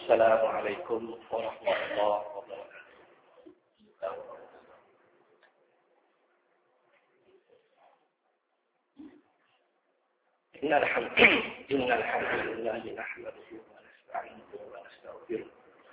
Assalamualaikum warahmatullahi wabarakatuh. Innal hamdalillah nahmaduhu wa nasta'inuhu wa nastaghfiruh.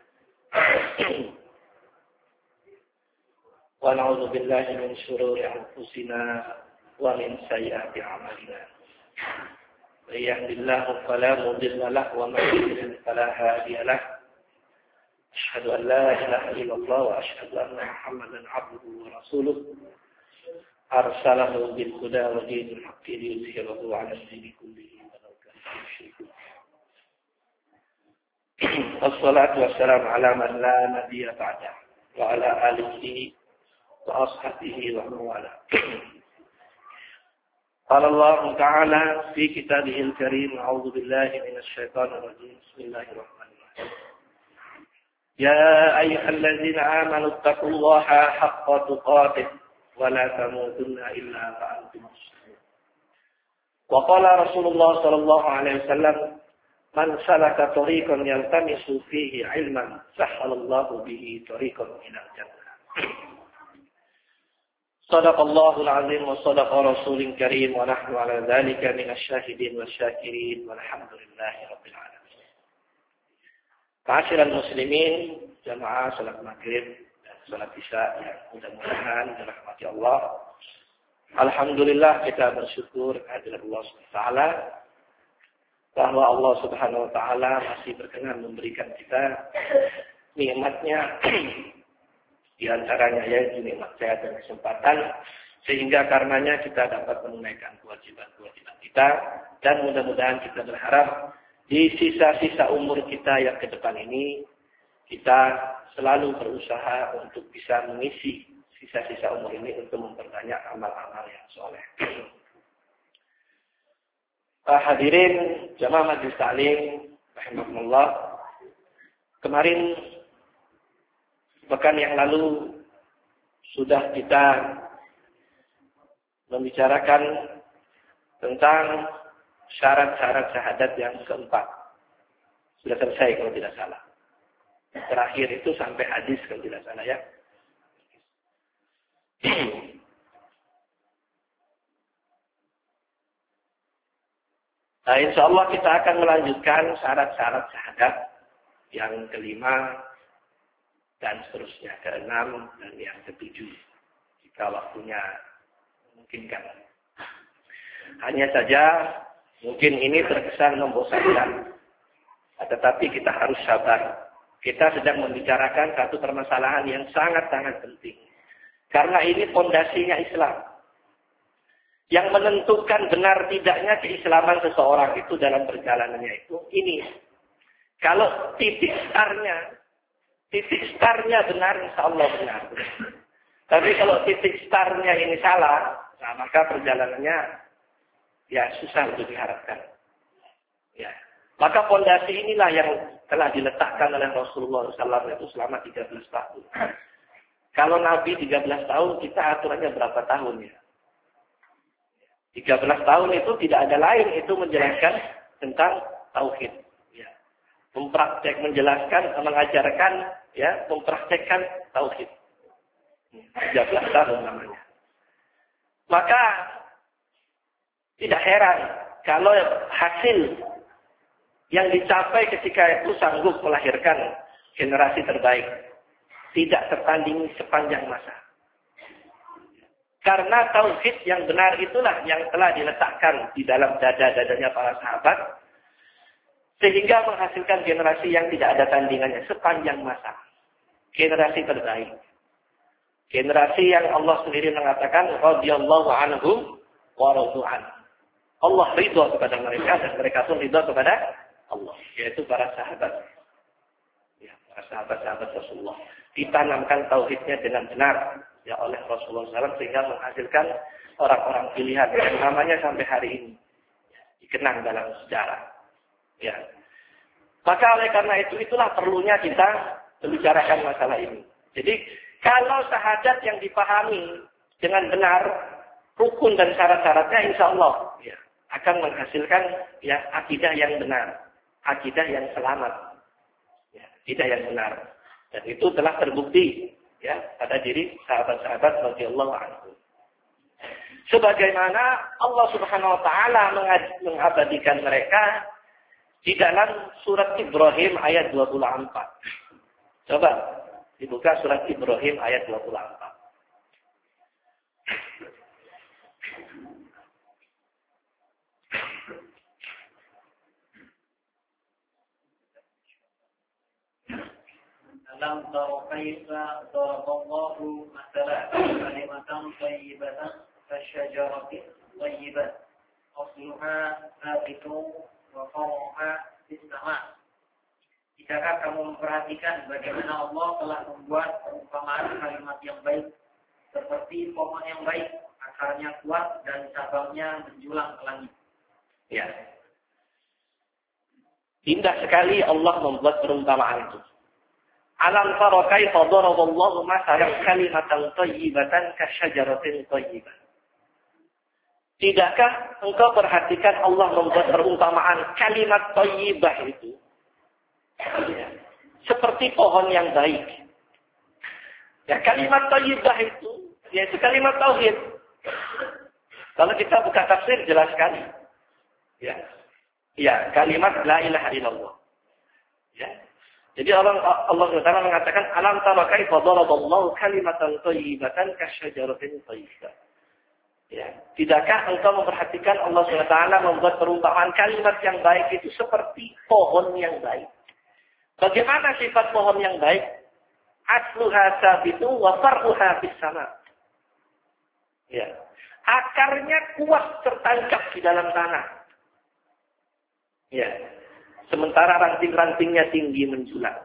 Wa na'udzu billahi min shururi anfusina wa min sayyiati a'malina. من يهد الله فلا مضل له ومن يضلل فلا هادي له أشهد أن لا إله إلا الله وأشهد أن محمدا عبده ورسوله أرسله بالهدى ودين الحق ليظهره على الدين كله ولو كره المشركون والصلاة والسلام على من لا نبي بعده وعلى آله وأصحابه ومن والاه. قال الله تعالى في كتابه الكريم أعوذ بالله من الشيطان الرجيم بسم الله الرحمن الرحيم يا أيها الذين آمنوا اتقوا الله حق تقاته ولا تموتن إلا وأنتم مسلمون وقال رسول الله صلى الله عليه وسلم من سلك طريقا يلتمس فيه علما سهل الله به طريقا إلى الجنة صدق الله العظيم وصدق رسول كريم ونحن على ذلك من الشاهدين والشاكرين والحمد لله رب العالمين. Ma'asyiral muslimin, jamaah salat maghrib dan salat isya yang mudah-mudahan dirahmati Allah. Alhamdulillah kita bersyukur kehadirat Allah Subhanahu wa taala bahwa Allah Subhanahu wa taala masih berkenan memberikan kita nikmatnya. Di antaranya yaitu nikmat sehat dan kesempatan sehingga karenanya kita dapat menunaikan kewajiban-kewajiban kita dan mudah-mudahan kita berharap di sisa-sisa umur kita yang ke depan ini kita selalu berusaha untuk bisa mengisi sisa-sisa umur ini untuk memperbanyak amal-amal yang soleh. Hadirin jamaah majelis taklim rahimakumullah, kemarin pekan yang lalu sudah kita membicarakan tentang syarat-syarat syahadat yang keempat. Sudah selesai kalau tidak salah. Terakhir itu sampai hadis kalau tidak salah ya. Nah, insya Allah kita akan melanjutkan syarat-syarat syahadat yang kelima dan seterusnya, ke-6 dan yang ke-7 jika waktunya memungkinkan. Hanya saja mungkin ini terkesan membosankan, tetapi kita harus sabar. Kita sedang membicarakan satu permasalahan yang sangat-sangat penting. Karena ini fondasinya Islam. Yang menentukan benar tidaknya keislaman seseorang itu dalam perjalanannya itu ini. Kalau titik startnya benar, insya Allah benar. Tapi kalau titik startnya ini salah, nah maka perjalanannya ya susah untuk diharapkan. Ya. Maka fondasi inilah yang telah diletakkan oleh Rasulullah SAW itu selama 13 tahun. Kalau Nabi 13 tahun, kita aturannya berapa tahun ya? 13 tahun itu tidak ada lain itu menjelaskan tentang tauhid. Menjelaskan, mengajarkan, ya, mempraktekkan tauhid. 13 tahun namanya. Maka tidak heran kalau hasil yang dicapai ketika itu sanggup melahirkan generasi terbaik tidak tertandingi sepanjang masa. Karena tauhid yang benar itulah yang telah diletakkan di dalam dada-dadanya para sahabat. Sehingga menghasilkan generasi yang tidak ada tandingannya sepanjang masa. Generasi terbaik. Generasi yang Allah sendiri mengatakan, radhiyallahu anhum wa radu anhu. Allah ridha kepada mereka dan mereka pun ridha kepada Allah. Yaitu para sahabat. Ya, para sahabat-sahabat Rasulullah. Ditanamkan tauhidnya dengan benar ya oleh Rasulullah SAW sehingga menghasilkan orang-orang pilihan yang namanya sampai hari ini dikenang dalam sejarah. Ya. Maka oleh karena itulah perlunya kita membicarakan masalah ini. Jadi kalau syahadat yang dipahami dengan benar, rukun dan syarat-syaratnya insya Allah ya, akan menghasilkan ya akidah yang benar, akidah yang selamat. Ya, tidak yang benar. Dan itu telah terbukti ya pada diri sahabat-sahabat radhiyallahu anhu. Sebagaimana Allah Subhanahu wa taala mengabadikan mereka di dalam surat Ibrahim ayat 24. Coba dibuka surat Ibrahim ayat 24. Alam tara kaifa daraballahu mathalan kalimatan thayyibatan kasyajaratin thayyibatin asluha thabitun wa faruha fis sama'. Jika kamu memperhatikan bagaimana Allah telah membuat perumpamaan kalimat yang baik seperti pohon yang baik, akarnya kuat dan cabangnya menjulang ke langit. Ya. Indah sekali Allah membuat perumpamaan itu. Alam tara kaifa daraballahu mathalan kalimatan thayyibatan kasyajaratin thayyibatin. Tidakkah engkau perhatikan Allah membuat perumpamaan kalimat thayyibah itu? Ya, seperti pohon yang baik. Ya, kalimat thayyibah itu yaitu kalimat tauhid. Kalau kita buka tafsir jelas sekali. Ya. Ya, kalimat la ilaha illallah. Ya. Jadi Allah Taala mengatakan alam tara kaifa daraballahu kalimatan thayyibatan kasyajaratin thayyibah. Ya, tidakkah engkau memperhatikan Allah SWT membuat perumpamaan kalimat yang baik itu seperti pohon yang baik. Bagaimana sifat pohon yang baik? Asluha sabitun wa far'uha fis sama'. Ya. Akarnya kuat tertancap di dalam tanah. Ya. Sementara ranting-rantingnya tinggi menjulang.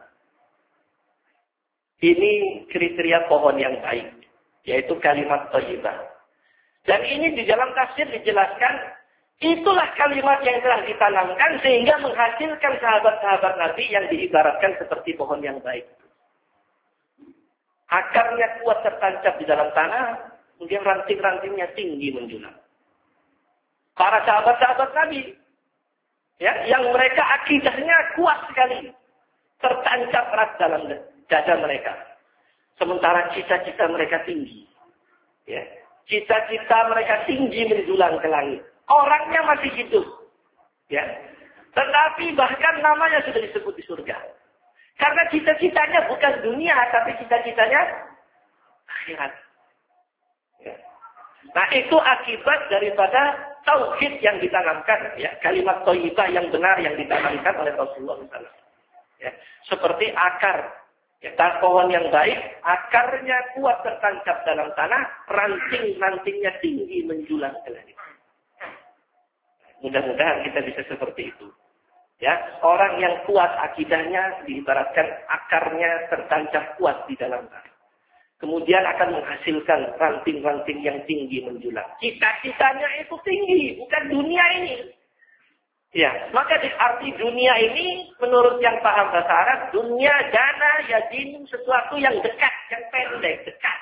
Ini kriteria pohon yang baik, yaitu kalimat thayyibah. Dan ini di dalam tafsir dijelaskan, itulah kalimat yang telah ditanamkan sehingga menghasilkan sahabat-sahabat Nabi yang diibaratkan seperti pohon yang baik. Akarnya kuat tertancap di dalam tanah, kemudian ranting-rantingnya tinggi menjulang. Para sahabat-sahabat Nabi, ya, yang mereka akidahnya kuat sekali, tertancap erat dalam dada mereka. Sementara cita-cita mereka tinggi. Ya. Cita-cita mereka tinggi menjulang ke langit. Orangnya masih hidup. Ya. Tetapi bahkan namanya sudah disebut di surga. Karena cita-citanya bukan dunia, tapi cita-citanya akhirat. Ya. Nah, itu akibat daripada tauhid yang ditanamkan, ya, kalimat thayyibah yang benar yang ditanamkan oleh Rasulullah SAW. Ya, seperti akar, ya, pohon yang baik, akarnya kuat tertancap dalam tanah, ranting-rantingnya tinggi menjulang ke langit. Mudah-mudahan kita bisa seperti itu. Ya, orang yang kuat akidahnya diibaratkan akarnya tertancap kuat di dalam tanah. Kemudian akan menghasilkan ranting-ranting yang tinggi menjulang. Cita-citanya itu tinggi, bukan dunia ini. Ya, maka di arti dunia ini, menurut yang paham bahasa Arab, dunia jana yadin sesuatu yang dekat, yang pendek, dekat.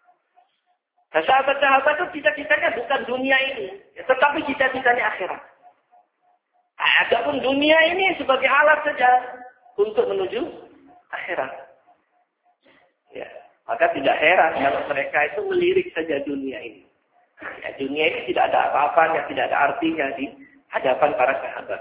Nah, sahabat-sahabat itu cita-citanya bukan dunia ini, ya, tetapi cita-citanya akhirat. Nah, adapun dunia ini sebagai alat saja untuk menuju akhirat. Ya. Maka tidak heran kalau mereka itu melirik saja dunia ini. Ya, dunia ini tidak ada apa-apanya, tidak ada artinya di hadapan para sahabat.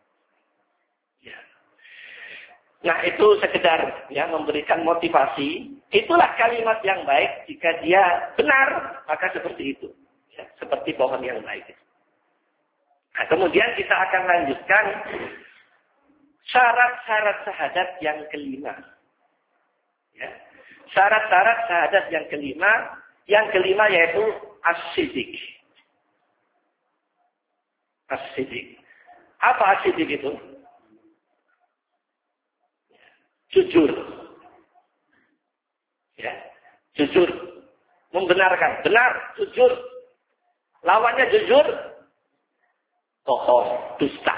Ya. Nah, itu sekedar ya memberikan motivasi. Itulah kalimat yang baik. Jika dia benar, maka seperti itu. Ya, seperti pohon yang baik. Nah, kemudian kita akan lanjutkan syarat-syarat syahadat yang kelima. Ya. Syarat-syarat syahadat yang kelima yaitu as-siddiq. As-siddiq. Apa as-siddiq itu? Jujur. Ya, jujur. Membenarkan, benar, jujur. Lawannya jujur, bohong, dusta.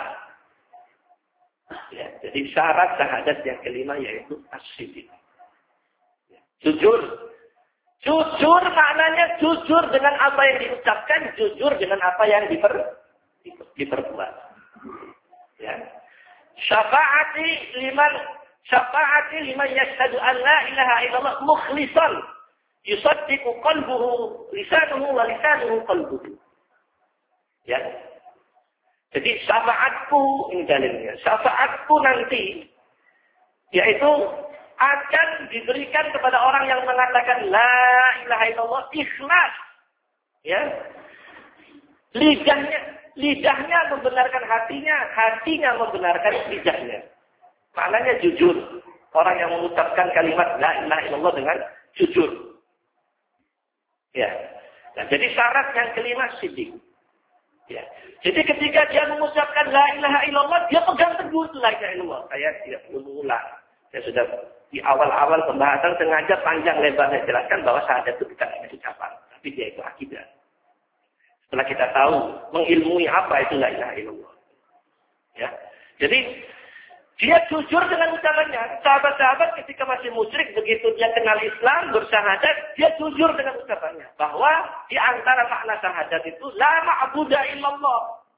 Ya, jadi syarat syahadat yang kelima yaitu as-siddiq. Jujur. Jujur maknanya jujur dengan apa yang diucapkan, jujur dengan apa yang diperbuat. Ya. Syafaati liman Syafaati liman yashhadu an la ilaha illallah mukhlishan yusaddiqu qalbuhu lisanuhu wa lisanuhu qalbuhu. Ya. Jadi syafaatku ini dalilnya. Syafaatku nanti yaitu akan diberikan kepada orang yang mengatakan la ilaha illallah ikhlas. Ya. Lidahnya membenarkan hatinya membenarkan lidahnya. Maknanya jujur. Orang yang mengucapkan kalimat la ilaha illallah dengan jujur. Ya. Nah, jadi syarat yang kelima siddiq. Ya. Jadi ketika dia mengucapkan la ilaha illallah, dia pegang teguh la ilaha illallah. Saya tidak perlu mengulang. Saya sudah di awal-awal pembahasan sengaja panjang lebar saya jelaskan bahwa syahadat itu bukan hanya ucapan, tapi dia itu akidah. Setelah kita tahu mengilmui apa itu la ilaha illallah. Ya. Jadi dia jujur dengan ucapannya. Sahabat-sahabat ketika masih musyrik, begitu dia kenal Islam, bersyahadat, dia jujur dengan ucapannya. Bahwa di antara makna syahadat itu, la ma'buda illallah.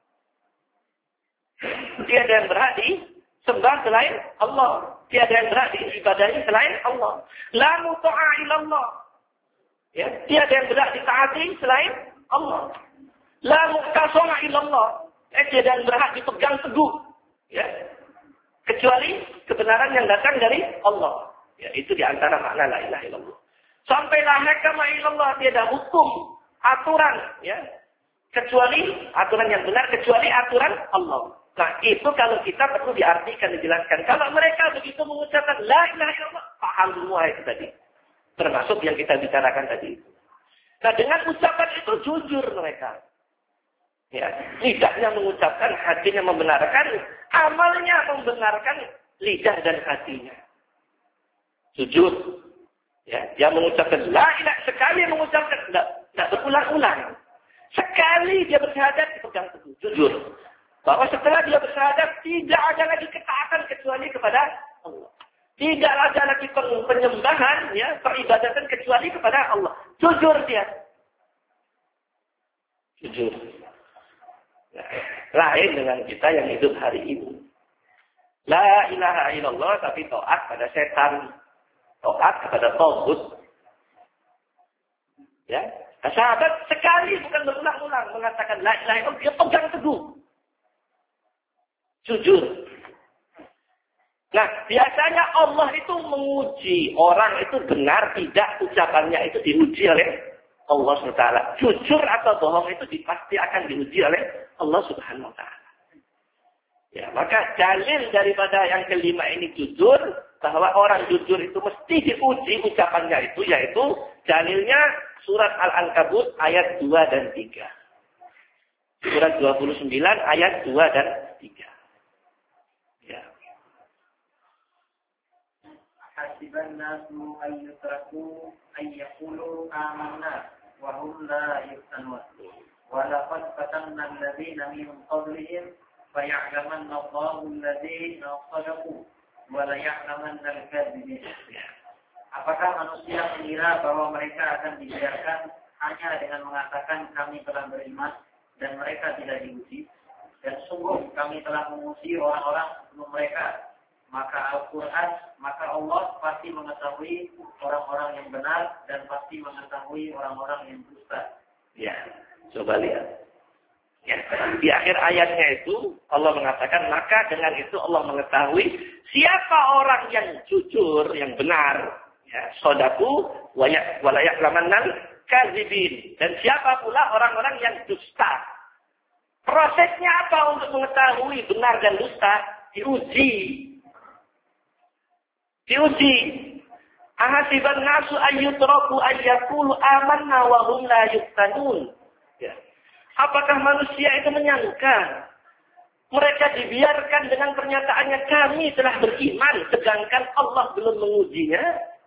Tiada yang berhak disembah selain Allah. Tiada yang berhak diibadahi selain Allah. La muta'a illallah. Ya, tiada yang berhak ditaati selain Allah. La muqtasama illallah. Tiada yang berhak dipegang teguh. Ya. Kecuali kebenaran yang datang dari Allah. Ya, itu di antara makna la ilaha illallah. Sampai la hakama illallah, tiada hukum, aturan, ya. Kecuali aturan yang benar, kecuali aturan Allah. Nah, itu kalau kita perlu diartikan, dijelaskan. Kalau mereka begitu mengucapkan la ilaha illallah, paham semua itu tadi. Termasuk yang kita bicarakan tadi. Nah, dengan ucapan itu jujur mereka. Ya, lidahnya mengucapkan, hatinya membenarkan, amalnya membenarkan lidah dan hatinya. Jujur. Ya, dia mengucapkan la ilaha, sekali mengucapkan, tidak berulang-ulang. Sekali dia bersyahadat, dipegang teguh. Jujur. Bahwa setelah dia bersyahadat, tidak ada lagi ketaatan kecuali kepada Allah. Tidak ada lagi penyembahan, ya, peribadatan kecuali kepada Allah. Jujur dia. Jujur. Nah, lain dengan kita yang hidup hari ini. La ilaha illallah tapi taat pada setan. Taat kepada taghut. Ya. Nah, sahabat sekali bukan berulang-ulang mengatakan la ilaha illallah, dia pegang teguh. Jujur. Nah, biasanya Allah itu menguji orang itu benar tidak ucapannya itu diuji oleh Allah SWT. Jujur atau bohong itu pasti akan diuji oleh Allah Subhanahu Wa Taala. Ya, maka dalil daripada yang kelima ini jujur, bahwa orang jujur itu mesti diuji ucapannya itu, yaitu dalilnya surat Al-Ankabut ayat 2 dan 3. Surat 29 ayat 2 dan 3. Ya. Hasiban nasu ayyutraku ayyakulu amanna wa hum la yuftanun. Wa laqad fatanna alladhina min qablihim faya'lamanna Allahu alladhina sadaqu wa la ya'lamanna al-kadhibin. Apakah manusia mengira bahwa mereka akan dibiarkan hanya dengan mengatakan kami telah beriman dan mereka tidak diuji? Dan sungguh kami telah menguji orang-orang sebelum mereka. Maka Al-Quran, maka Allah pasti mengetahui orang-orang yang benar dan pasti mengetahui orang-orang yang dusta. Ya, coba lihat. Ya, di akhir ayatnya itu Allah mengatakan, maka dengan itu Allah mengetahui siapa orang yang jujur, yang benar, ya, sodaku, walayak lamanal kadzibin, dan siapa pula orang-orang yang dusta. Prosesnya apa untuk mengetahui benar dan dusta? Diuji. Ahasiban nasu ayyutraku ayyakulu amanna wa hum la yuftanun. Ya. Apakah manusia itu menyangka mereka dibiarkan dengan pernyataannya kami telah beriman sedangkan Allah belum mengujinya?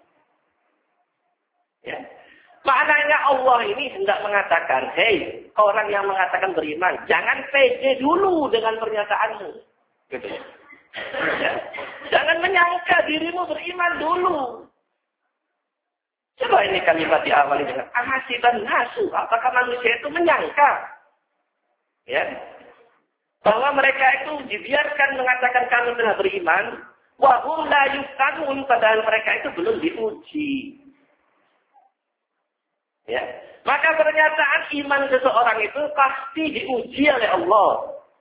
Ya. Maknanya Allah ini hendak mengatakan, hei orang yang mengatakan beriman, jangan pede dulu dengan pernyataanmu. Gitu. Ya. Jangan menyangka dirimu beriman dulu. Coba ini kalimat diawali dengan ahasiban nasu. Apakah manusia itu menyangka? Ya. Bahwa mereka itu dibiarkan mengatakan kami telah beriman. Wa hum la yuftanun, padahal mereka itu belum diuji. Ya. Maka pernyataan iman seseorang itu pasti diuji oleh Allah.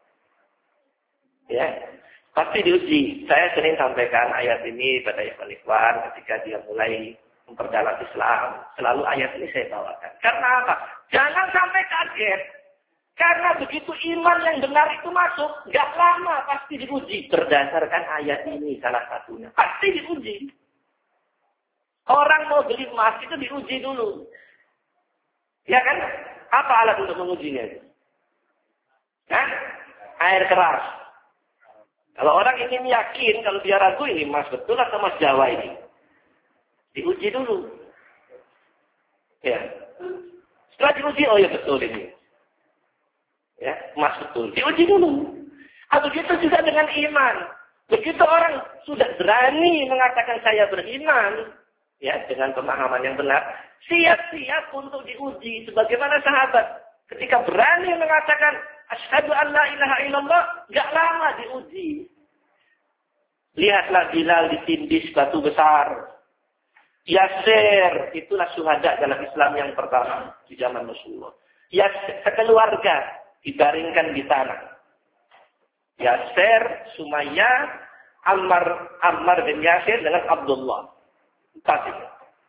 Ya. Pasti diuji. Saya sering sampaikan ayat ini pada ikhwan-ikhwan ketika dia mulai memperdalam Islam. Selalu ayat ini saya bawakan. Karena apa? Jangan sampai kaget. Karena begitu iman yang benar itu masuk, gak lama pasti diuji. Berdasarkan ayat ini salah satunya. Pasti diuji. Orang mau beli emas itu diuji dulu. Ya kan? Apa alat untuk mengujinya itu? Hah? Air keras. Kalau orang ingin yakin, kalau dia ragu ini emas betul atau emas Jawa ini. Diuji dulu. Ya. Setelah diuji, oh ya betul ini. Ya, emas betul. Diuji dulu. Begitu juga dengan iman. Begitu orang sudah berani mengatakan saya beriman, ya, dengan pemahaman yang benar, siap-siap untuk diuji. Sebagaimana sahabat, ketika berani mengatakan asyhadu an la ilaha illallah, gak lama diuji. Lihatlah Bilal ditindis batu besar. Yasir, itulah syuhada dalam Islam yang pertama di zaman Rasulullah. Yasir, sekeluarga dibaringkan di tanah. Yasir, Sumayyah, Ammar bin Yasir dengan Abdullah. Empat itu.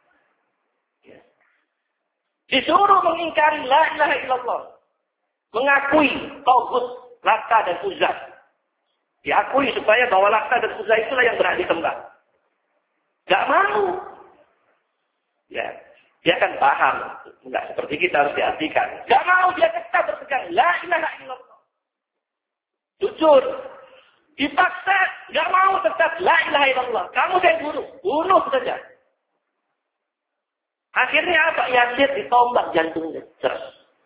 Disuruh mengingkari la ilaha illallah. Mengakui tauhid Lata dan Uzza. Diakui supaya bahwa Lata dan Uzza itulah yang berhak disembah. Gak mau. Ya, dia kan paham. Enggak seperti kita harus diartikan. Gak mau, dia tetap berpegang la ilaha illallah. Jujur. Dipaksa, gak mau tetap la ilaha illallah. Kamu saya bunuh saja. Akhirnya apa? Yasir ditombak jantungnya. Ceras.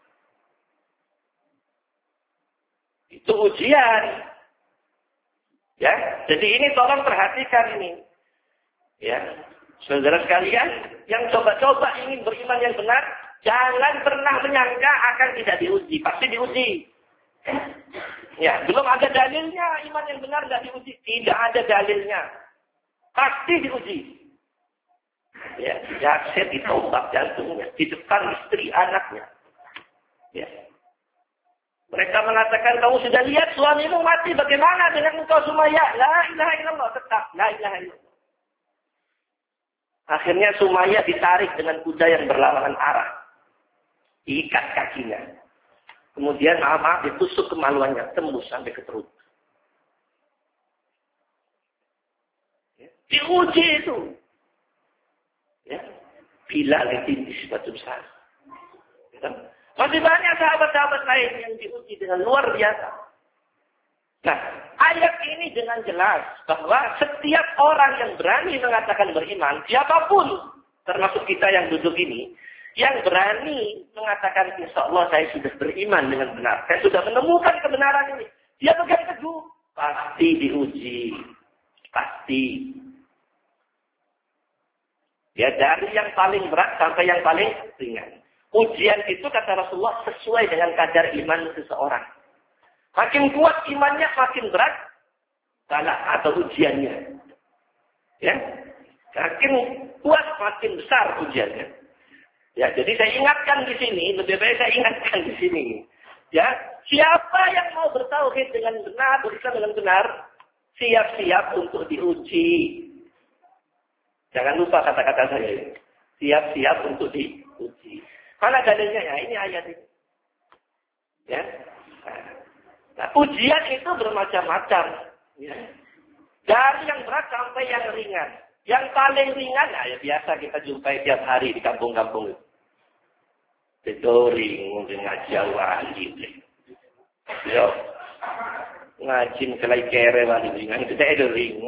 Itu ujian. Ya, jadi ini tolong perhatikan ini. Ya, saudara sekalian, yang coba-coba ingin beriman yang benar, jangan pernah menyangka akan tidak diuji. Pasti diuji. Ya, belum ada dalilnya iman yang benar tidak diuji. Tidak ada dalilnya. Pasti diuji. Ya, Yasir ditombak jantungnya di depan istri anaknya. Ya. Mereka mengatakan, kamu sudah lihat suamimu mati, bagaimana dengan engkau Sumayyah? La ilaha illallah, tetap la ilaha illallah. Akhirnya Sumayyah ditarik dengan kuda yang berlawanan arah. Diikat kakinya. Kemudian maaf ditusuk kemaluannya, tembus sampai ke perut. Ya. Diuji itu. Ya. Bilal ditindis batu besar. Ya. Masih banyak sahabat-sahabat lain yang diuji dengan luar biasa. Nah, ayat ini dengan jelas bahwa setiap orang yang berani mengatakan beriman, siapapun, termasuk kita yang duduk ini, yang berani mengatakan insya Allah saya sudah beriman dengan benar, saya sudah menemukan kebenaran ini, dia pegang teguh, pasti diuji, pasti. Ya, dari yang paling berat sampai yang paling ringan. Ujian itu kata Rasulullah sesuai dengan kadar iman seseorang. Makin kuat imannya, makin berat bala atau ujiannya. Ya, makin kuat, makin besar ujiannya. Ya, jadi saya ingatkan di sini, lebih baik saya ingatkan di sini. Ya, siapa yang mau bertauhid dengan benar, berislam dengan benar, siap-siap untuk diuji. Jangan lupa kata-kata saya ini. Siap-siap untuk diuji. Mana dalilnya ya? Ini ayat ini. Ya. Nah, ujian itu bermacam-macam. Ya. Dari yang berat sampai yang ringan. Yang paling ringan, ya biasa kita jumpai tiap hari di kampung-kampung itu. Bedoring, ngaji wali. Yo. Ngaji kelai kere wali. Ngaji itu bedoring.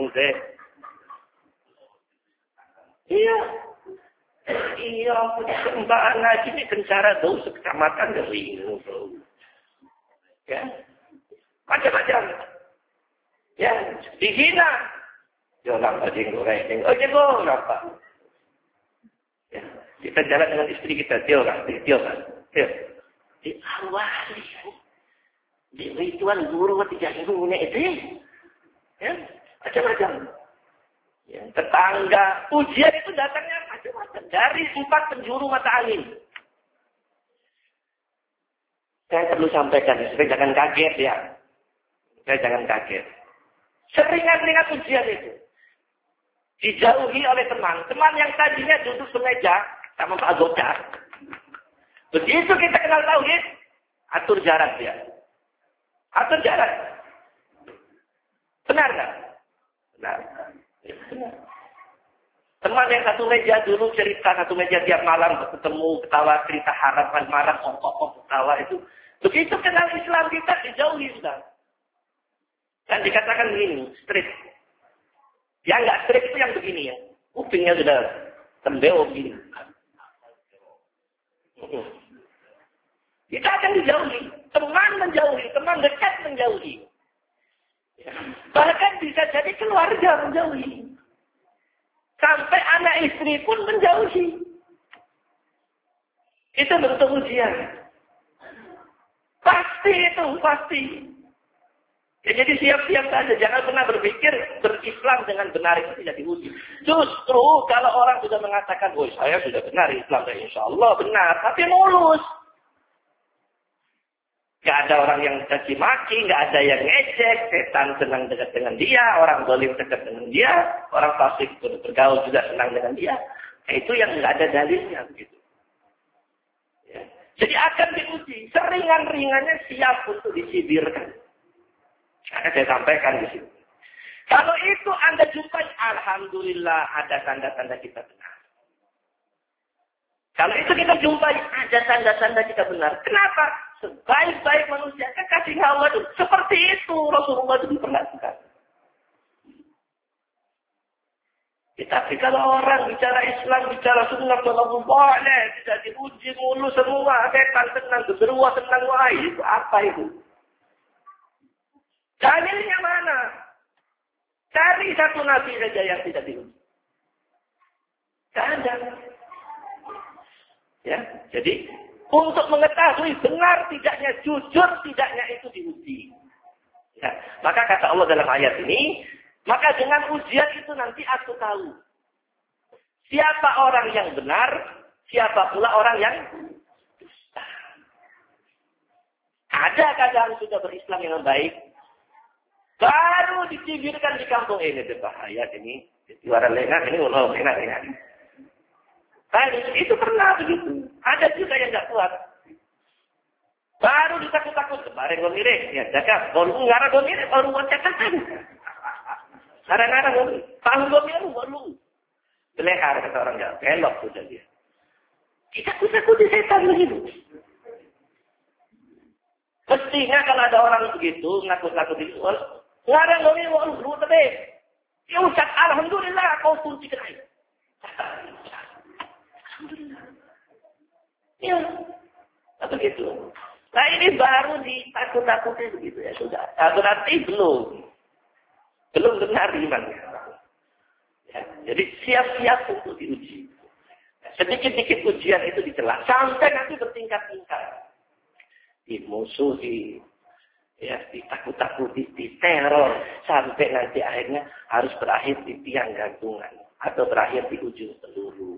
Iya. Iya, Mbak ngaji ini kencara dong sekecamatan dari ya, macam-macam. Ya, dihina. Yo nampak jenggot reng. Oh jenggot nampak. Ya, kita jalan dengan istri kita, Tio. Diawali. Di ritual guru 3 minggu itu. Ya, macam-macam. Ya, tetangga, ujian itu datangnya macam-macam dari 4 penjuru mata angin. Saya perlu sampaikan, supaya jangan kaget ya. Saya jangan kaget. Seringan-ringan ujian itu. Dijauhi oleh teman. Teman yang tadinya duduk semeja sama Pak Goda. Begitu kita kenal tauhid, atur jarak dia. Atur jarak. Benar nggak? Benar. Benar. Teman yang satu meja dulu cerita, satu meja tiap malam ketemu, ketawa, cerita harapan, marah, kok ketawa itu. Begitu kenal Islam kita dijauhi sudah. Dan dikatakan begini, strict. Yang nggak strict itu yang begini ya. Kupingnya sudah tembel begini. Kita akan dijauhi. Teman menjauhi, teman dekat menjauhi. Bahkan bisa jadi keluarga menjauhi. Sampai anak istri pun menjauhi. Itu bentuk ujian. Pasti itu, pasti. Ya, jadi siap-siap saja. Jangan pernah berpikir berislam dengan benar itu tidak diuji. Justru kalau orang sudah mengatakan, oh saya sudah benar Islam, dan insya Allah benar. Tapi mulus. Gak ada orang yang caci maki, gak ada yang ngecek, setan senang dekat dengan dia, orang zalim dekat dengan dia, orang fasik bergaul juga senang dengan dia. Nah, itu yang gak ada dalilnya begitu. Ya. Jadi akan diuji, seringan-ringannya siap untuk disibirkan. Karena saya sampaikan di sini. Kalau itu Anda jumpai, alhamdulillah ada tanda-tanda kita benar. Kalau itu kita jumpai, ada tanda-tanda kita benar. Kenapa? Sebaik-baik manusia, kekasih Allah itu seperti itu Rasulullah itu diperlakukan. Tapi kalau orang bicara Islam, bicara sunnah, boleh tidak diuji mulu semua, setan senang, berua senang, wah itu apa itu? Dalilnya mana? Cari satu nabi saja yang tidak diuji. Tidak ada. Ya, jadi untuk mengetahui benar tidaknya, jujur tidaknya itu diuji. Ya, maka kata Allah dalam ayat ini, maka dengan ujian itu nanti aku tahu siapa orang yang benar, siapa pula orang yang dusta. Ada kadang sudah berislam yang baik, baru dicibirkan di kampung ini berbahaya ini, juara lengan ini ulah lengan. Itu pernah begitu. Ada juga yang nggak kuat. Baru ditakut-takut. Kemarin gue mirip. Ya, jaga. Baru ngarang gue mirip. Baru buat catatan. Ngarang-ngarang gue mirip. Tahu gue mirip. Baru. Belehar kata orang Jawa. Belok sudah dia. Takut-takut di setan begitu. Mestinya kalau ada orang begitu. Nakut-nakut itu. Ngarang gue mirip. Baru. Lu tadi. Ya Ustaz. Alhamdulillah. Kau kunci kerai. Alhamdulillah. Ya, begitu. Nah ini baru ditakut-takuti begitu ya sudah. Nah, berarti belum benar imannya. Ya, jadi siap-siap untuk diuji. Sedikit-sedikit ujian itu dicela sampai nanti bertingkat-tingkat. Dimusuhi, ya, ditakut-takuti, diteror sampai nanti akhirnya harus berakhir di tiang gantungan atau berakhir di ujung peluru.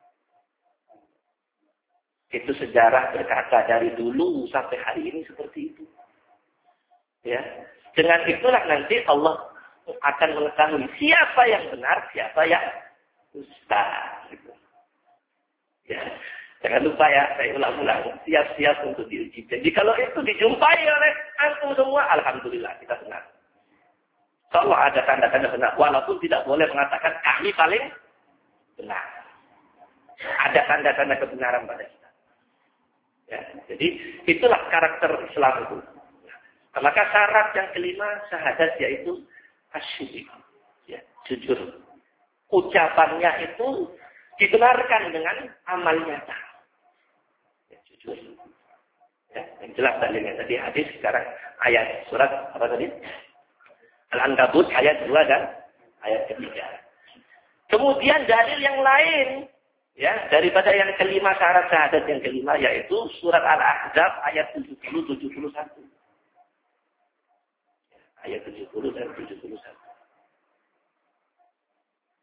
Itu sejarah berkata dari dulu sampai hari ini seperti itu. Ya, dengan itulah nanti Allah akan mengetahui siapa yang benar, siapa yang dusta. Gitu. Ya, jangan lupa ya, saya ulang-ulang, siap-siap untuk diuji. Jadi kalau itu dijumpai oleh antum semua, alhamdulillah kita benar. Kalau ada tanda-tanda benar, walaupun tidak boleh mengatakan kami paling benar. Ada tanda-tanda kebenaran pada kita. Ya, jadi itulah karakter Islam itu. Nah, maka syarat yang kelima syahadat yaitu asyik, ya, jujur. Ucapannya itu dibenarkan dengan amal nyata. Ya, jujur. Ya, yang jelas tadi hadis sekarang ayat surat apa tadi? Al-Ankabut ayat 2 dan ayat 3. Kemudian dalil yang lain. Ya, daripada yang kelima syarat syahadat yang kelima yaitu surat Al-Ahzab ayat 70-71. Ayat 70 dan 71.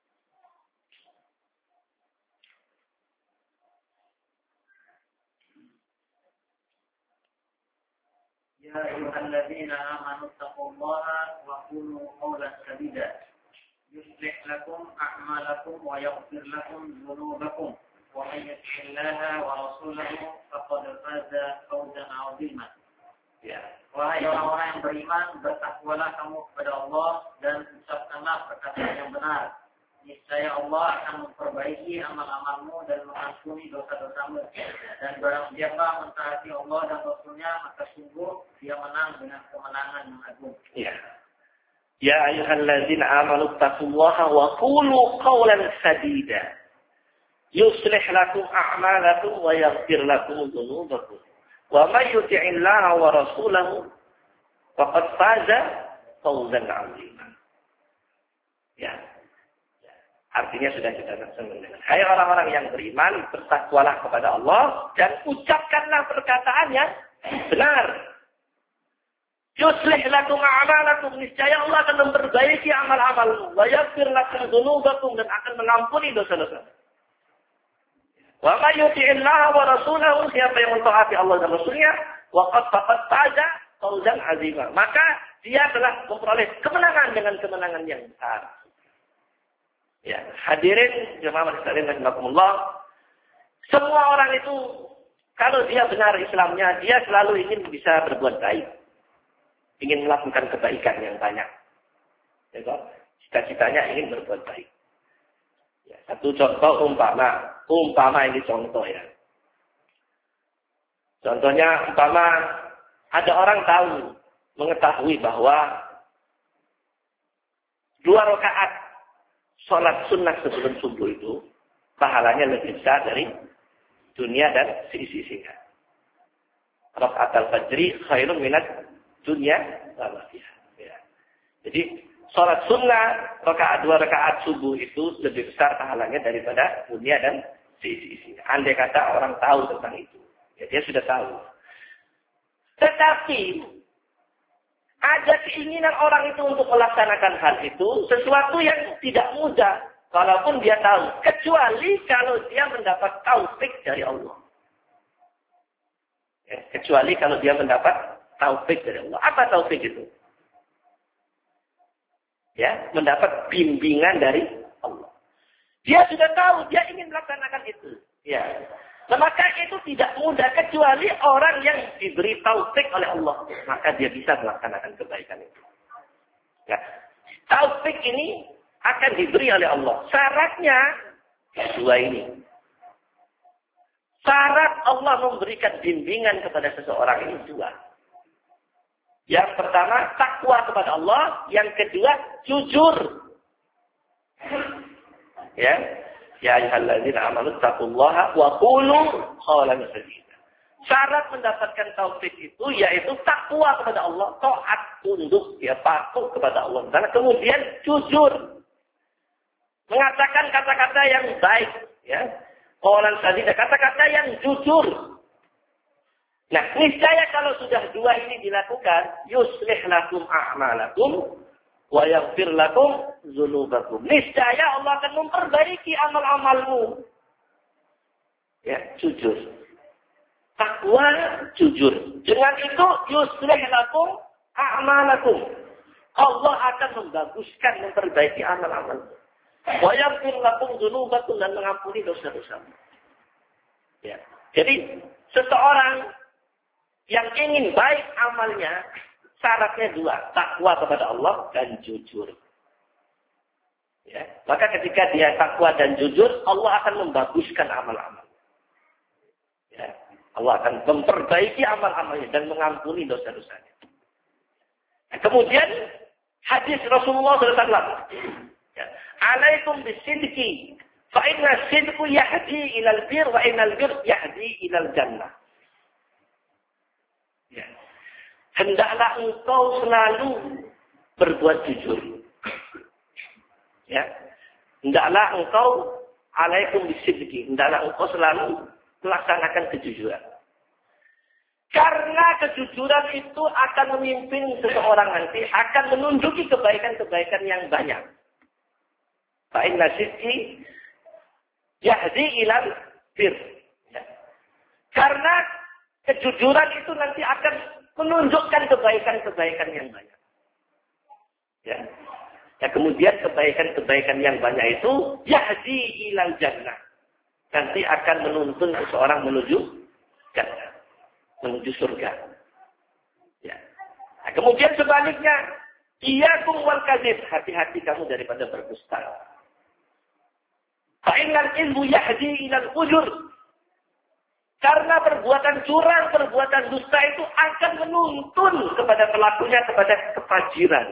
يا أيها الذين آمنوا اتقوا الله وقولوا قولا سديدا يصلح لكم أعمالكم ويغفر لكم ذنوبكم ومن يطع الله ورسوله فقد فاز فوزا عظيما. Wahai orang-orang yang beriman, bertakwalah kamu kepada Allah dan ucapkanlah perkataan yang benar. Niscaya Allah akan memperbaiki amal-amalmu dan mengampuni dosa-dosamu. Dan barang siapa mentaati Allah dan Rasulnya, maka sungguh dia menang dengan kemenangan yang agung. Ya ayyuhalladzina amanu taqullaha wa qulu qawlan sadida. Yuslih lakum a'malakum wa yaghfir lakum dhunubakum. Wa may yuti'illaha wa rasulahu faqad faza fawzan 'azima. Ya. Artinya sudah kita dengar. Hai orang-orang yang beriman, bertakwalah kepada Allah dan ucapkanlah perkataan yang benar. Yuslih lakum a'malakum, niscaya Allah akan memperbaiki amal-amalmu. Wa yaghfir lakum dzunubakum, dan akan mengampuni dosa-dosa. Wa may yuti'illaha wa rasulahu, siapa yang mentaati Allah dan Rasulnya, faqad faza fawzan 'azima. Maka dia telah memperoleh kemenangan dengan kemenangan yang besar. Ya, hadirin jemaah sekalian rahimakumullah. Semua orang itu kalau dia benar Islamnya, dia selalu ingin bisa berbuat baik. Ingin melakukan kebaikan yang banyak. Ya, cita-citanya ingin berbuat baik. Ya, satu contoh umpama ini contoh ya. Contohnya umpama ada orang mengetahui bahwa 2 rakaat sholat sunnah sebelum subuh itu pahalanya lebih besar dari dunia dan seisi-isinya. Rakaat al-fajri khairun minat dunia wa ma fiha. Ya. Jadi sholat sunnah 2 rakaat subuh itu lebih besar pahalanya daripada dunia dan seisi-isinya. Andai kata orang tahu tentang itu, ya dia sudah tahu. Tetapi ada keinginan orang itu untuk melaksanakan hal itu, sesuatu yang tidak mudah, walaupun dia tahu. Kecuali kalau dia mendapat taufik dari Allah. Ya, kecuali kalau dia mendapat taufik dari Allah. Apa taufik itu? Ya, mendapat bimbingan dari Allah. Dia sudah tahu, dia ingin melaksanakan itu. Ya. Nah, maka itu tidak mudah kecuali orang yang diberi taufik oleh Allah. Maka dia bisa melaksanakan kebaikan itu. Ya. Taufik ini akan diberi oleh Allah. Syaratnya 2 ini. Syarat Allah memberikan bimbingan kepada seseorang ini 2. Yang pertama, takwa kepada Allah. Yang kedua, jujur. Ya. Ya ayyuhalladzina amanu taqullaha wa qulu qawlan sadida. Syarat mendapatkan taufik itu yaitu takwa kepada Allah, taat, tunduk, ya patuh kepada Allah. Dan kemudian jujur. Mengatakan kata-kata yang baik, ya. Qawlan sadida, kata-kata yang jujur. Nah, niscaya kalau sudah 2 ini dilakukan, yuslih lakum a'malakum wa yaghfir lakum dzunubakum. Niscaya Allah akan memperbaiki amal-amalmu. Ya, jujur. Takwa, jujur. Dengan itu yuslih lakum a'malakum. Allah akan membaguskan, memperbaiki amal-amalmu. Wa yaghfir lakum dzunubakum, dan mengampuni dosa-dosamu. Ya. Jadi seseorang yang ingin baik amalnya, syaratnya 2, takwa kepada Allah dan jujur. Ya, maka ketika dia takwa dan jujur, Allah akan membaguskan amal-amal. Ya, Allah akan memperbaiki amal-amalnya dan mengampuni dosa-dosanya. Nah, kemudian hadis Rasulullah SAW. Ya, alaikum bisidqi, fa inna sidqu yahdi ilal bir, wa innal bir yahdi ilal jannah. Ya. Hendaklah engkau selalu berbuat jujur. Ya. Hendaklah engkau alaikum bisidqi. Hendaklah engkau selalu melaksanakan kejujuran. Karena kejujuran itu akan memimpin seseorang nanti, akan menunjuki kebaikan-kebaikan yang banyak. Fa inna sidqi yahdi ilal bir. Ya. Karena kejujuran itu nanti akan menunjukkan kebaikan-kebaikan yang banyak. Ya. Ya, kemudian kebaikan-kebaikan yang banyak itu yahdi ilal jannah. Nanti akan menuntun seseorang menuju jannah, menuju surga. Ya. Nah, kemudian sebaliknya, iyyakum wal kadzib, hati-hati kamu daripada berdusta. Fa innal ilmu yahdi ilal ujur. Karena perbuatan curang, perbuatan dusta itu akan menuntun kepada pelakunya kepada kefajiran.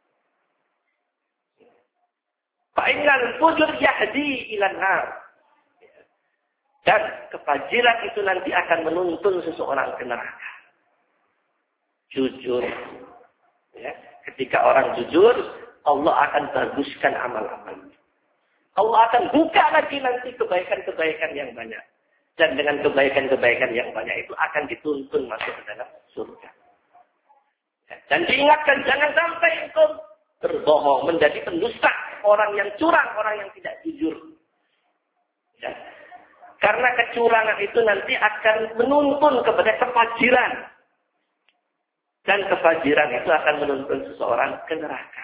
Fa'inal fujur yahdi ilan nar. Dan kefajiran itu nanti akan menuntun seseorang ke neraka. Jujur. Ya. Ketika orang jujur, Allah akan baguskan amal-amalnya. Allah akan buka lagi nanti kebaikan-kebaikan yang banyak. Dan dengan kebaikan-kebaikan yang banyak itu akan dituntun masuk ke dalam surga. Dan diingatkan, jangan sampai engkau berbohong, menjadi pendusta, orang yang curang, orang yang tidak jujur. Ya. Karena kecurangan itu nanti akan menuntun kepada kefajiran. Dan kefajiran itu akan menuntun seseorang ke neraka.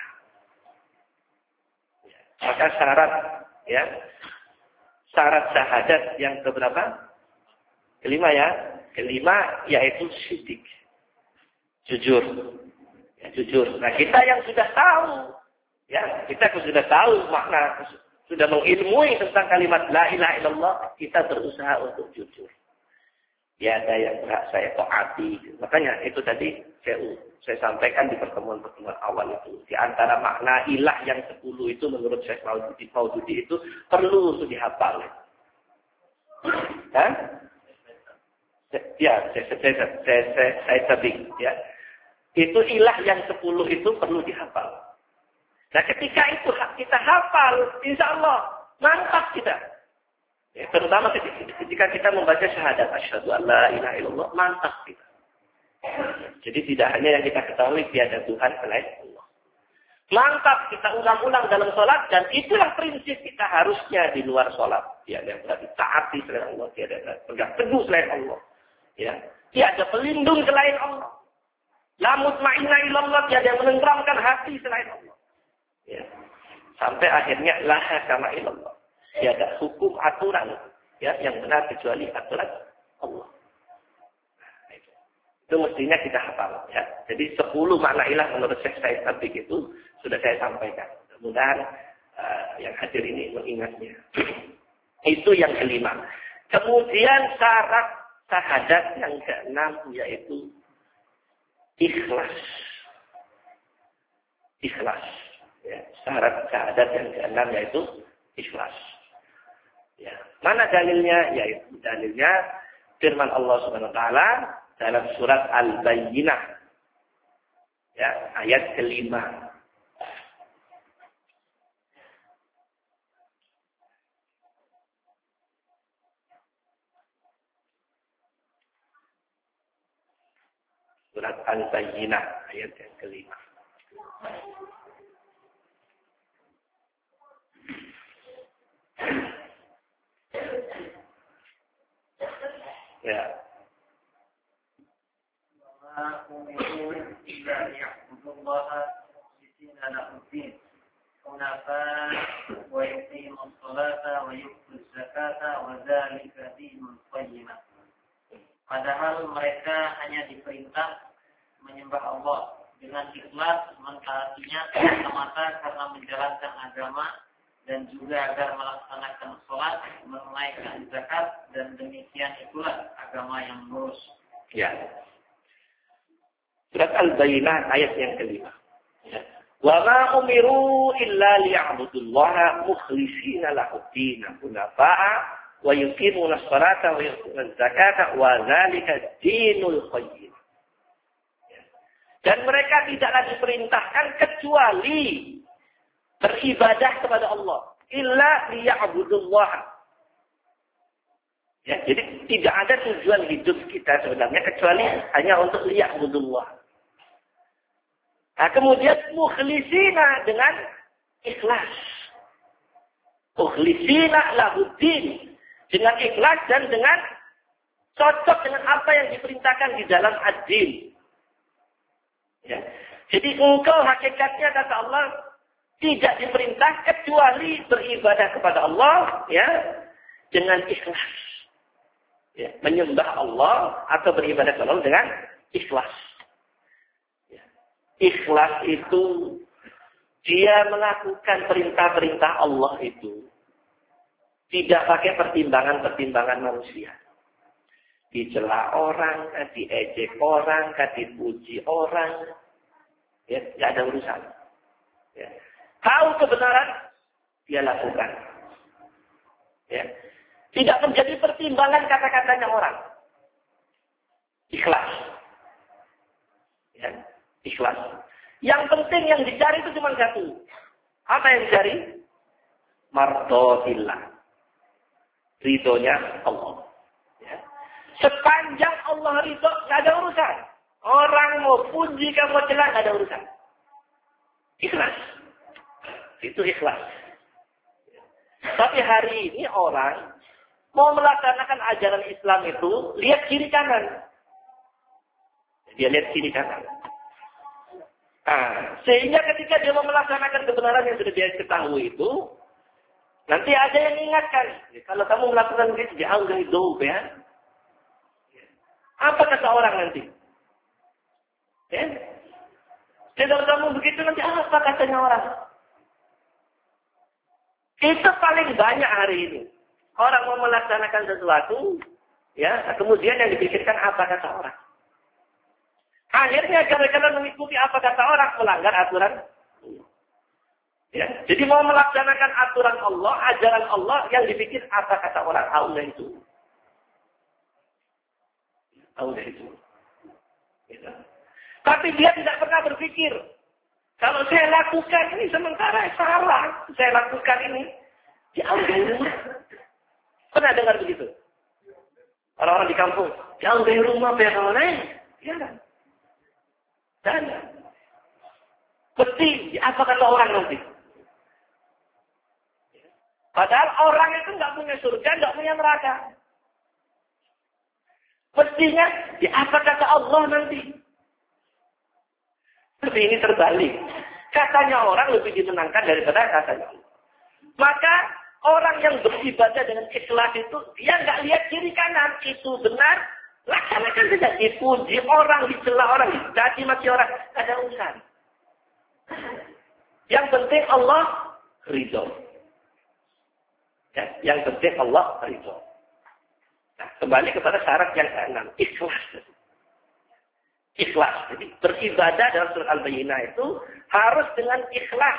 Ya. Maka syarat syahadat yang keberapa? Kelima ya. Kelima yaitu syidik. Jujur. Ya, jujur. Nah, kita yang sudah tahu, ya, kita sudah tahu makna, sudah mengilmui tentang kalimat la ilaha illallah, kita berusaha untuk jujur. Ya, ada yang berhak saya taati. Makanya itu tadi saya sampaikan di pertemuan-pertemuan awal itu. Di antara makna ilah yang 10 itu menurut Syekh Maududi itu perlu untuk dihafal. Hah? Ya, saya tadi ya. Itu ilah yang 10 itu perlu dihafal. Nah, ketika itu kita hafal, insya Allah mantap kita. Ya, terutama ketika kita membaca syahadat asyhadu an la ilaha illallah, mantap kita. Jadi tidak hanya yang kita ketahui tiada Tuhan selain Allah. Mantap kita ulang-ulang dalam sholat, dan itulah prinsip kita harusnya di luar sholat. Tiada yang berarti taati selain Allah, tiada yang pegang teguh selain Allah. Ya, tiada pelindung selain Allah. La mutma'inna ilallah, tiada yang menenteramkan hati selain Allah. Ya. Sampai akhirnya la hakama ilallah. Tiada hukum aturan ya yang benar kecuali aturan Allah. Nah, itu mestinya kita hafal ya. Jadi 10 makna ilah menurut Syekh Said Sabiq itu sudah saya sampaikan. Mudah-mudahan yang hadir ini mengingatnya. Itu yang kelima. Kemudian syarat syahadat yang ke-6 yaitu ikhlas. Ikhlas. Ya, syarat syahadat yang ke-6 yaitu ikhlas. Ya, mana dalilnya? Yaitu dalilnya firman Allah Subhanahu wa taala dalam surat Al-Bayyinah. Ya, ayat ke-5. Surat Al-Bayyinah ayat yang ke-5. Ya. Wa umiru illa liya'budullaha mukhlishina lahu-d-din hunafa wa yuqimus salata wa yu'tuz zakata wa dzalika dinul qayyimah. Padahal mereka hanya diperintah menyembah Allah dengan ikhlas, mentaatinya semata karena menjalankan agama, dan juga agar melaksanakan sholat, menunaikan zakat, dan demikian itulah agama yang lurus. Ya. Surat Al-Bayyinah ayat yang ke-5. Ya. Wa ma umiru illa liya'budullaha mukhlishina lahu-d-din hunafa'a wa yuqimuna as-salata wa yu'tuna az-zakata wa dzalika dinul qayyim. Ya. Dan mereka tidaklah diperintahkan kecuali beribadah kepada Allah. Illa liya'budullah. Ya, jadi tidak ada tujuan hidup kita sebenarnya kecuali hanya untuk liya'budullah. Nah, kemudian mukhlisina dengan ikhlas. Mukhlisina lahu-d-din. Dengan ikhlas dan dengan cocok dengan apa yang diperintahkan di dalam ad-din. Jadi engkau hakikatnya kata Allah tidak diperintah kecuali beribadah kepada Allah ya dengan ikhlas. Ya, menyembah Allah atau beribadah kepada Allah dengan ikhlas. Ya. Ikhlas itu dia melakukan perintah-perintah Allah itu tidak pakai pertimbangan-pertimbangan manusia. Dicela orang, diejek orang, dipuji orang, ya, tidak ada urusan. Ya. Tahu kebenaran, dia lakukan. Ya. Tidak menjadi pertimbangan kata-katanya orang. Ikhlas. Ya. Ikhlas. Yang penting yang dicari itu cuma satu. Apa yang dicari? Mardotillah. Ridhonya Allah. Ya. Sepanjang Allah ridho, tidak ada urusan. Orang mau puji, kamu mau celah, tidak ada urusan. Ikhlas. Itu ikhlas. Tapi hari ini orang mau melaksanakan ajaran Islam itu, lihat kiri kanan. Dia lihat kiri kanan. Nah, sehingga ketika dia mau melaksanakan kebenaran yang sudah dia ketahui itu, nanti ada yang mengingatkan. Kalau kamu melakukan begitu, jauh dari doa ya. Apa kata orang nanti? Ya? Kalau kamu begitu nanti apa katanya orang? Itu paling banyak hari ini. Orang mau melaksanakan sesuatu, ya, kemudian yang dipikirkan apa kata orang. Akhirnya gara-gara mengikuti apa kata orang, melanggar aturan. Ya, jadi mau melaksanakan aturan Allah, ajaran Allah, yang dipikir apa kata orang. Allah itu. Allah itu. Ya. Tapi dia tidak pernah berpikir. Kalau saya lakukan ini sementara salah. Saya lakukan ini. Jauh dari rumah. Pernah dengar begitu? Orang-orang di kampung. Jauh dari rumah. Ya kan? Dan pasti apa kata orang nanti? Padahal orang itu nggak punya surga, nggak punya neraka. Mestinya, ya apa kata Allah nanti? Tapi ini terbalik. Katanya orang lebih dimenangkan daripada katanya Allah. Maka orang yang beribadah dengan ikhlas itu, dia nggak lihat kiri kanan. Itu benar, laksanakan saja. Dipuji orang, dicela orang, dicaci maki orang. Tidak ada urusan. Yang penting Allah ridho. Ya, yang penting Allah ridho. Nah, kembali kepada syarat yang keenam, ikhlas. Ikhlas. Jadi beribadah dalam surat Al-Bayyinah itu harus dengan ikhlas.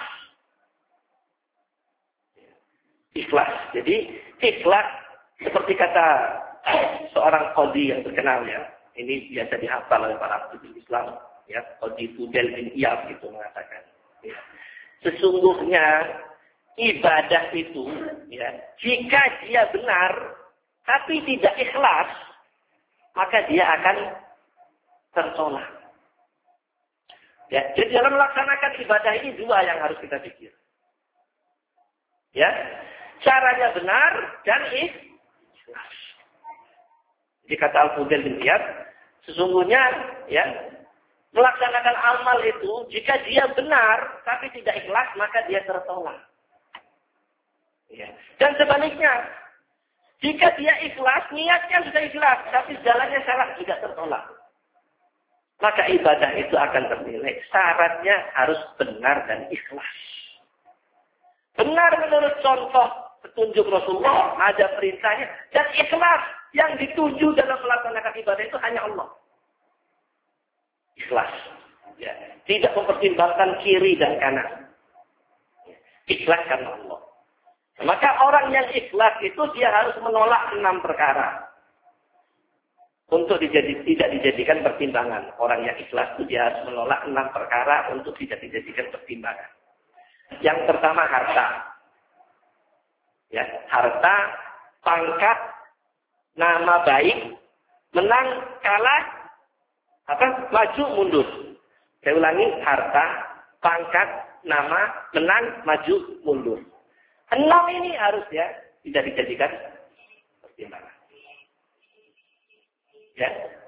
Ikhlas. Jadi ikhlas seperti kata seorang qadhi yang terkenal ya. Ini biasa dihafal oleh para aktivis Islam. Ya, Qadhi Fudel bin Iyad itu mengatakan. Ya. Sesungguhnya ibadah itu, ya, jika dia benar tapi tidak ikhlas, maka dia akan tertolak. Ya, jadi dalam melaksanakan ibadah ini dua yang harus kita pikir. Ya, caranya benar dan ikhlas. Jadi kata Al-Fudel bin Iyad, sesungguhnya ya melaksanakan amal itu jika dia benar tapi tidak ikhlas maka dia tertolak. Ya. Dan sebaliknya, jika dia ikhlas, niatnya sudah ikhlas, tapi jalannya salah juga tertolak. Maka ibadah itu akan ternilai. Syaratnya harus benar dan ikhlas. Benar menurut contoh petunjuk Rasulullah, ada perintahnya. Dan ikhlas yang dituju dalam melaksanakan ibadah itu hanya Allah. Ikhlas. Ya. Tidak mempertimbangkan kiri dan kanan. Ikhlas karena Allah. Maka orang yang ikhlas itu dia harus menolak 6 perkara. Untuk tidak dijadikan pertimbangan. Orang yang ikhlas itu dia harus menolak 6 perkara untuk tidak dijadikan pertimbangan. Yang pertama harta. Ya, harta, pangkat, nama baik, menang, kalah, maju, mundur. Saya ulangi, harta, pangkat, nama, menang, maju, mundur. 6 ini harus ya tidak dijadikan pertimbangan. Ya.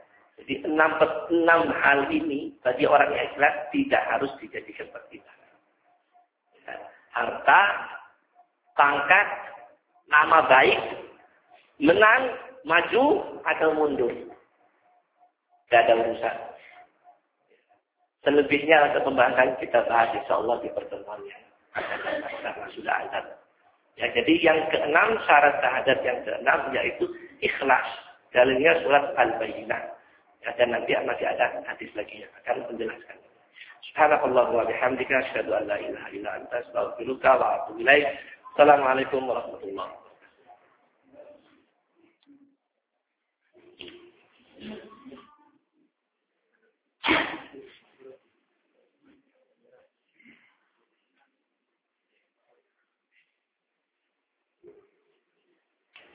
Jadi 6 hal ini bagi orang yang ikhlas tidak harus dijadikan pertimbangan. Harta, pangkat, nama baik, menang, maju, atau mundur. Tidak ada urusan. Selebihnya untuk pembahasan kita bahas insyaallah di pertemuan yang akan datang karena sudah azan. Ya, jadi yang keenam, syarat syahadat yang keenam yaitu ikhlas. Dalilnya surat Al-Bayyinah. Ya, dan nanti masih ada hadis lagi yang akan menjelaskan. Subhanallah wa bihamdika asyhadu an la ilaha illa anta astaghfiruka wa atubu ilaik. Assalamualaikum warahmatullahi wabarakatuh.